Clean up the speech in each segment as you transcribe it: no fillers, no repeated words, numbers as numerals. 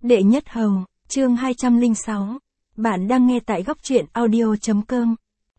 Đệ nhất hầu, chương 206. Bạn đang nghe tại góc truyện audio.com.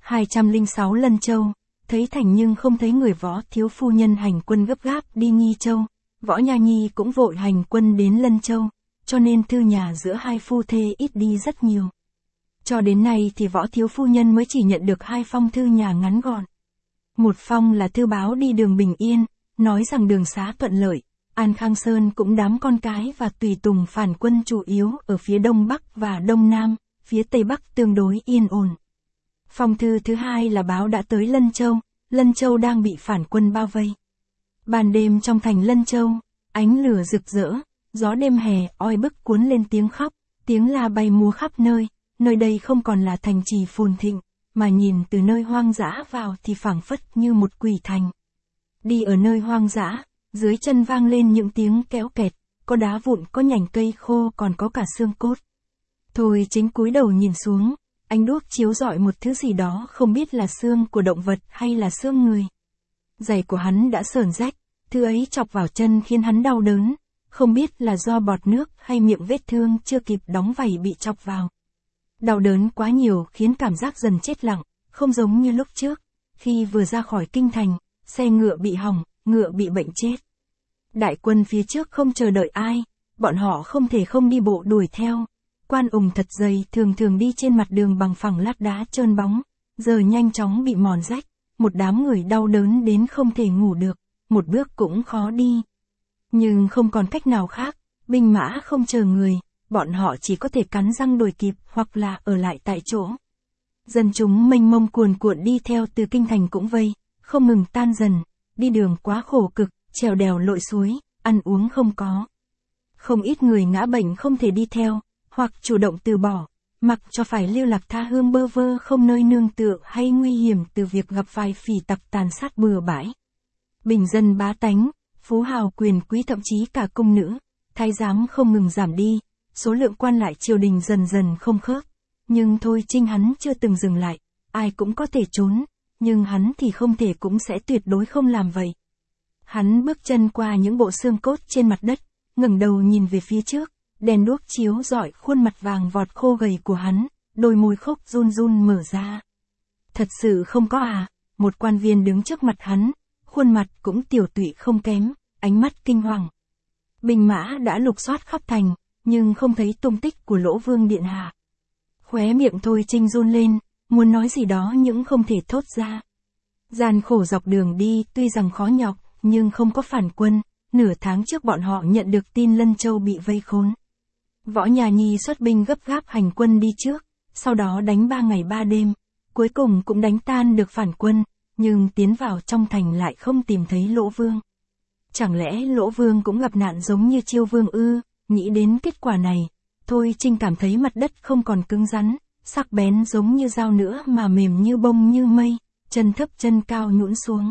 206 Lân Châu. Thấy thành nhưng không thấy người Võ thiếu phu nhân hành quân gấp gáp đi Nghi Châu. Võ Nha Nhi cũng vội hành quân đến Lân Châu, cho nên thư nhà giữa hai phu thê ít đi rất nhiều. Cho đến nay thì Võ thiếu phu nhân mới chỉ nhận được 2 phong thư nhà ngắn gọn. Một phong là thư báo đi đường bình yên, nói rằng đường xá thuận lợi. An Khang Sơn cũng đám con cái và tùy tùng phản quân chủ yếu ở phía đông bắc và đông nam, phía tây bắc tương đối yên ổn. Phong thư thứ hai là báo đã tới Lân Châu đang bị phản quân bao vây. Ban đêm trong thành Lân Châu, ánh lửa rực rỡ, gió đêm hè oi bức cuốn lên tiếng khóc, tiếng la bay múa khắp nơi, nơi đây không còn là thành trì phồn thịnh, mà nhìn từ nơi hoang dã vào thì phảng phất như một quỷ thành. Đi ở nơi hoang dã, dưới chân vang lên những tiếng kéo kẹt, có đá vụn, có nhành cây khô, còn có cả xương cốt. Thôi Chính cúi đầu nhìn xuống, ánh đuốc chiếu rọi một thứ gì đó không biết là xương của động vật hay là xương người. Giày của hắn đã sờn rách, thứ ấy chọc vào chân khiến hắn đau đớn, không biết là do bọt nước hay miệng vết thương chưa kịp đóng vảy bị chọc vào. Đau đớn quá nhiều khiến cảm giác dần chết lặng, không giống như lúc trước, khi vừa ra khỏi kinh thành, xe ngựa bị hỏng, ngựa bị bệnh chết. Đại quân phía trước không chờ đợi ai, bọn họ không thể không đi bộ đuổi theo. Quan ủng thật dày thường thường đi trên mặt đường bằng phẳng lát đá trơn bóng, giờ nhanh chóng bị mòn rách, một đám người đau đớn đến không thể ngủ được, một bước cũng khó đi. Nhưng không còn cách nào khác, binh mã không chờ người, bọn họ chỉ có thể cắn răng đuổi kịp hoặc là ở lại tại chỗ. Dân chúng mênh mông cuồn cuộn đi theo từ kinh thành cũng vây, không ngừng tan dần, đi đường quá khổ cực, trèo đèo lội suối, ăn uống không có. Không ít người ngã bệnh không thể đi theo, hoặc chủ động từ bỏ, mặc cho phải lưu lạc tha hương bơ vơ không nơi nương tựa hay nguy hiểm từ việc gặp vài phỉ tặc tàn sát bừa bãi. Bình dân bá tánh, phú hào quyền quý thậm chí cả cung nữ, thái giám không ngừng giảm đi, số lượng quan lại triều đình dần dần không khớp. Nhưng thôi Chính hắn chưa từng dừng lại, ai cũng có thể trốn, nhưng hắn thì không thể cũng sẽ tuyệt đối không làm vậy. Hắn bước chân qua những bộ xương cốt trên mặt đất, ngẩng đầu nhìn về phía trước, đèn đuốc chiếu rọi khuôn mặt vàng vọt khô gầy của hắn, đôi môi khốc run run mở ra. Thật sự không có à? Một quan viên đứng trước mặt hắn, khuôn mặt cũng tiểu tụy không kém, ánh mắt kinh hoàng. Binh mã đã lục soát khắp thành, nhưng không thấy tung tích của Lỗ Vương điện hạ. Khóe miệng Thôi Chính run lên, muốn nói gì đó nhưng không thể thốt ra. Gian khổ dọc đường đi tuy rằng khó nhọc, nhưng không có phản quân, nửa tháng trước bọn họ nhận được tin Lân Châu bị vây khốn. Võ Nha Nhi xuất binh gấp gáp hành quân đi trước, sau đó đánh 3 ngày 3 đêm, cuối cùng cũng đánh tan được phản quân, nhưng tiến vào trong thành lại không tìm thấy Lỗ Vương. Chẳng lẽ Lỗ Vương cũng gặp nạn giống như Chiêu Vương ư? Nghĩ đến kết quả này, Thôi Chính cảm thấy mặt đất không còn cứng rắn, sắc bén giống như dao nữa mà mềm như bông như mây, chân thấp chân cao nhũn xuống.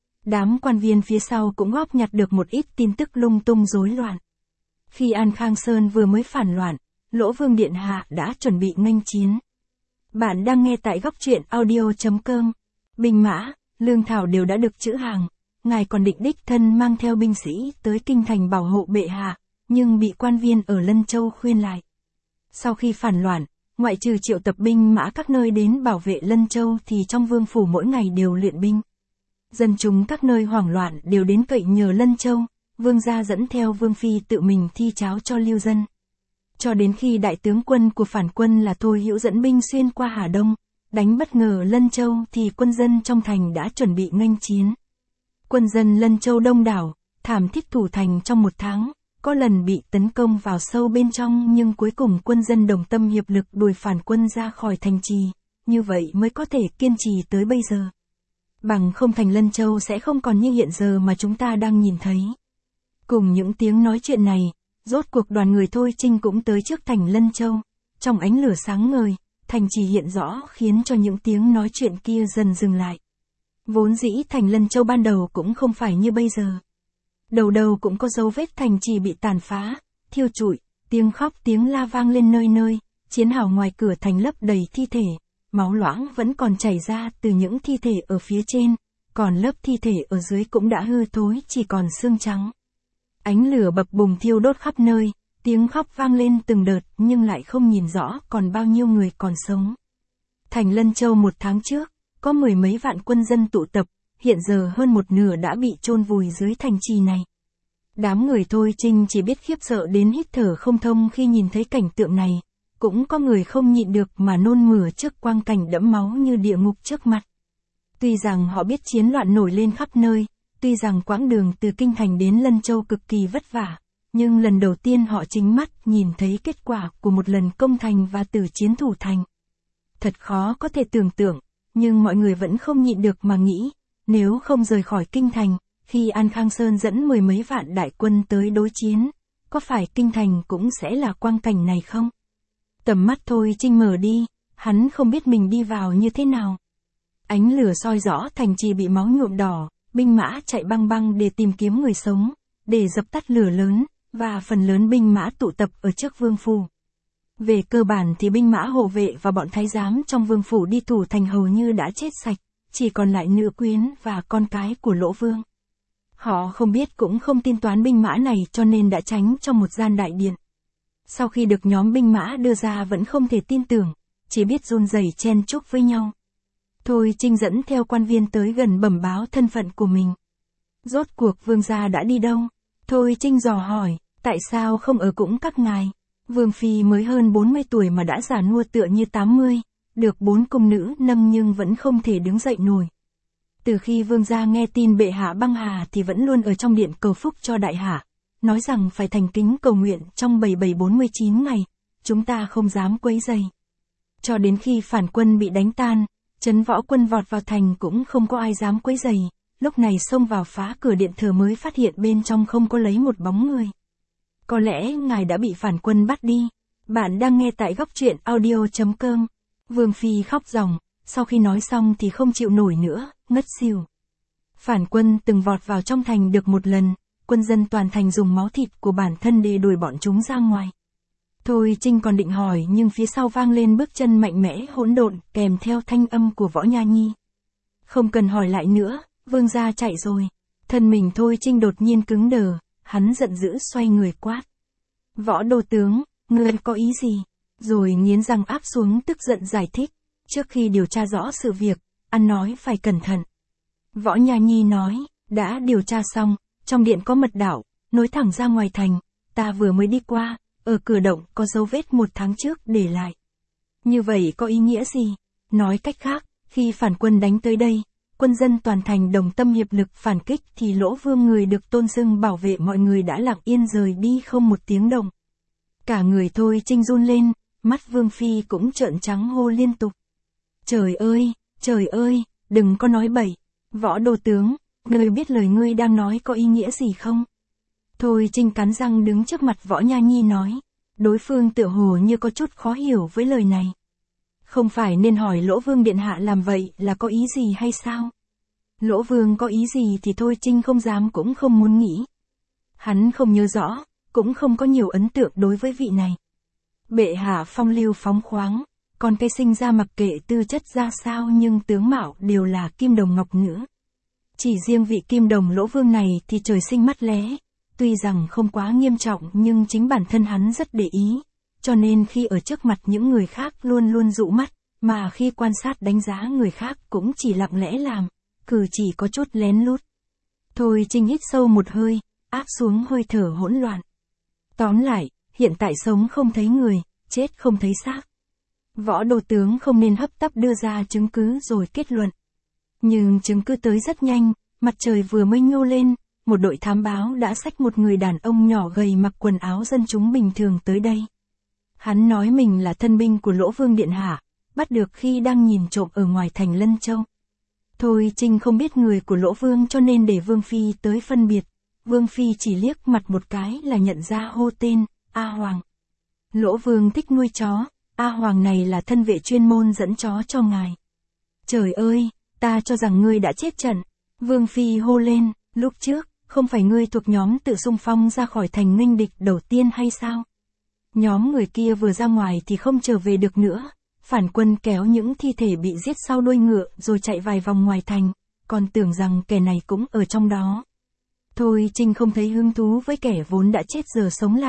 Đám quan viên phía sau cũng góp nhặt được một ít tin tức lung tung rối loạn. Khi An Khang Sơn vừa mới phản loạn, Lỗ Vương điện hạ đã chuẩn bị nghênh chiến. Bạn đang nghe tại góc truyện audio.com. Binh mã, lương thảo đều đã được trữ hàng, ngài còn định đích thân mang theo binh sĩ tới kinh thành bảo hộ bệ hạ, nhưng bị quan viên ở Lân Châu khuyên lại. Sau khi phản loạn, ngoại trừ triệu tập binh mã các nơi đến bảo vệ Lân Châu thì trong vương phủ mỗi ngày đều luyện binh. Dân chúng các nơi hoảng loạn đều đến cậy nhờ Lân Châu, vương gia dẫn theo vương phi tự mình thi cháo cho lưu dân. Cho đến khi đại tướng quân của phản quân là Thôi Hữu dẫn binh xuyên qua Hà Đông, đánh bất ngờ Lân Châu thì quân dân trong thành đã chuẩn bị nghênh chiến. Quân dân Lân Châu đông đảo, thảm thiết thủ thành trong 1 tháng, có lần bị tấn công vào sâu bên trong nhưng cuối cùng quân dân đồng tâm hiệp lực đuổi phản quân ra khỏi thành trì, như vậy mới có thể kiên trì tới bây giờ. Bằng không thành Lân Châu sẽ không còn như hiện giờ mà chúng ta đang nhìn thấy. Cùng những tiếng nói chuyện này, rốt cuộc đoàn người Thôi Chính cũng tới trước thành Lân Châu. Trong ánh lửa sáng ngời, thành trì hiện rõ khiến cho những tiếng nói chuyện kia dần dừng lại. Vốn dĩ thành Lân Châu ban đầu cũng không phải như bây giờ. Đầu đầu cũng có dấu vết thành trì bị tàn phá, thiêu trụi, tiếng khóc tiếng la vang lên nơi nơi, chiến hào ngoài cửa thành lấp đầy thi thể. Máu loãng vẫn còn chảy ra từ những thi thể ở phía trên, còn lớp thi thể ở dưới cũng đã hư thối chỉ còn xương trắng. Ánh lửa bập bùng thiêu đốt khắp nơi, Tiếng khóc vang lên từng đợt nhưng lại không nhìn rõ còn bao nhiêu người còn sống. Thành Lân Châu một tháng trước, có mười mấy vạn quân dân tụ tập, hiện giờ hơn một nửa đã bị chôn vùi dưới thành trì này. Đám người Thôi Trinh chỉ biết khiếp sợ đến hít thở không thông khi nhìn thấy cảnh tượng này, cũng có người không nhịn được mà nôn mửa trước quang cảnh đẫm máu như địa ngục trước mặt. Tuy rằng họ biết chiến loạn nổi lên khắp nơi, tuy rằng quãng đường từ Kinh Thành đến Lân Châu cực kỳ vất vả, nhưng lần đầu tiên họ chính mắt nhìn thấy kết quả của một lần công thành và tử chiến thủ thành. Thật khó có thể tưởng tượng, nhưng mọi người vẫn không nhịn được mà nghĩ, nếu không rời khỏi Kinh Thành, khi An Khang Sơn dẫn mười mấy vạn đại quân tới đối chiến, có phải Kinh Thành cũng sẽ là quang cảnh này không? Tầm mắt Thôi Trinh mở đi, hắn không biết mình đi vào như thế nào. Ánh lửa soi rõ thành trì bị máu nhuộm đỏ, binh mã chạy băng băng để tìm kiếm người sống, để dập tắt lửa lớn, và phần lớn binh mã tụ tập ở trước vương phủ. Về cơ bản thì binh mã hộ vệ và bọn thái giám trong vương phủ đi thủ thành hầu như đã chết sạch, chỉ còn lại nữ quyến và con cái của Lỗ Vương. Họ không biết cũng không tin toán binh mã này cho nên đã tránh trong một gian đại điện. Sau khi được nhóm binh mã đưa ra vẫn không thể tin tưởng, chỉ biết run rẩy chen chúc với nhau. Thôi Trinh dẫn theo quan viên tới gần bẩm báo thân phận của mình. Rốt cuộc vương gia đã đi đâu? Thôi Trinh dò hỏi, tại sao không ở cũng các ngài? Vương phi mới hơn 40 tuổi mà đã già nua tựa như 80, được 4 cung nữ nâng nhưng vẫn không thể đứng dậy nổi. Từ khi vương gia nghe tin bệ hạ băng hà thì vẫn luôn ở trong điện cầu phúc cho đại hạ, nói rằng phải thành kính cầu nguyện trong 7749 ngày, chúng ta không dám quấy rầy. Cho đến khi phản quân bị đánh tan, Trấn Võ Quân vọt vào thành cũng không có ai dám quấy rầy, lúc này xông vào phá cửa điện thờ mới phát hiện bên trong không có lấy một bóng người. Có lẽ ngài đã bị phản quân bắt đi. Bạn đang nghe tại góc truyện audio.com. Vương phi khóc ròng, sau khi nói xong thì không chịu nổi nữa, ngất xỉu. Phản quân từng vọt vào trong thành được một lần, quân dân toàn thành dùng máu thịt của bản thân để đuổi bọn chúng ra ngoài. Thôi Trinh còn định hỏi nhưng phía sau vang lên bước chân mạnh mẽ hỗn độn kèm theo thanh âm của Võ Nha Nhi. Không cần hỏi lại nữa, vương gia chạy rồi. Thân mình Thôi Trinh đột nhiên cứng đờ, hắn giận dữ xoay người quát. Võ đô tướng, ngươi có ý gì? Rồi nghiến răng áp xuống tức giận giải thích. Trước khi điều tra rõ sự việc, ăn nói phải cẩn thận. Võ Nha Nhi nói, đã điều tra xong, trong điện có mật đạo, nối thẳng ra ngoài thành, ta vừa mới đi qua, ở cửa động có dấu vết 1 tháng trước để lại. Như vậy có ý nghĩa gì? Nói cách khác, khi phản quân đánh tới đây, quân dân toàn thành đồng tâm hiệp lực phản kích thì Lỗ Vương người được tôn xưng bảo vệ mọi người đã lặng yên rời đi không một tiếng động. Cả người Thôi Trinh run lên, mắt Vương phi cũng trợn trắng hô liên tục. Trời ơi, đừng có nói bậy. Võ đô tướng, ngươi biết lời ngươi đang nói có ý nghĩa gì không? Thôi Trinh cắn răng đứng trước mặt Võ Nha Nhi nói. Đối phương tựa hồ như có chút khó hiểu với lời này. Không phải nên hỏi Lỗ Vương điện hạ làm vậy là có ý gì hay sao? Lỗ Vương có ý gì thì Thôi Trinh không dám cũng không muốn nghĩ. Hắn không nhớ rõ, cũng không có nhiều ấn tượng đối với vị này. Bệ hạ phong lưu phóng khoáng, còn cây sinh ra mặc kệ tư chất ra sao nhưng tướng mạo đều là kim đồng ngọc nữ. Chỉ riêng vị kim đồng Lỗ Vương này thì trời sinh mắt lé, tuy rằng không quá nghiêm trọng nhưng chính bản thân hắn rất để ý, cho nên khi ở trước mặt những người khác luôn luôn dụ mắt, mà khi quan sát đánh giá người khác cũng chỉ lặng lẽ làm, cử chỉ có chút lén lút. Thôi Trinh hít sâu một hơi, áp xuống hơi thở hỗn loạn. Tóm lại, hiện tại sống không thấy người, chết không thấy xác. Võ đô tướng không nên hấp tấp đưa ra chứng cứ rồi kết luận. Nhưng chứng cứ tới rất nhanh, mặt trời vừa mới nhô lên, một đội thám báo đã xách một người đàn ông nhỏ gầy mặc quần áo dân chúng bình thường tới đây. Hắn nói mình là thân binh của Lỗ Vương điện hạ, bắt được khi đang nhìn trộm ở ngoài thành Lân Châu. Thôi Trinh không biết người của Lỗ Vương cho nên để Vương phi tới phân biệt. Vương phi chỉ liếc mặt một cái là nhận ra hô tên, A Hoàng. Lỗ Vương thích nuôi chó, A Hoàng này là thân vệ chuyên môn dẫn chó cho ngài. Trời ơi, ta cho rằng ngươi đã chết trận. Vương phi hô lên, lúc trước, không phải ngươi thuộc nhóm tự xung phong ra khỏi thành nghênh địch đầu tiên hay sao? Nhóm người kia vừa ra ngoài thì không trở về được nữa. Phản quân kéo những thi thể bị giết sau đuôi ngựa rồi chạy vài vòng ngoài thành, còn tưởng rằng kẻ này cũng ở trong đó. Thôi Trinh không thấy hứng thú với kẻ vốn đã chết giờ sống lại,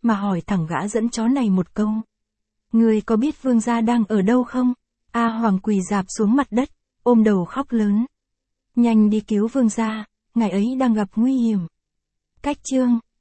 mà hỏi thẳng gã dẫn chó này một câu. Ngươi có biết vương gia đang ở đâu không? A Hoàng quỳ rạp xuống mặt đất, ôm đầu khóc lớn. Nhanh đi cứu vương gia, ngài ấy đang gặp nguy hiểm. Cách chương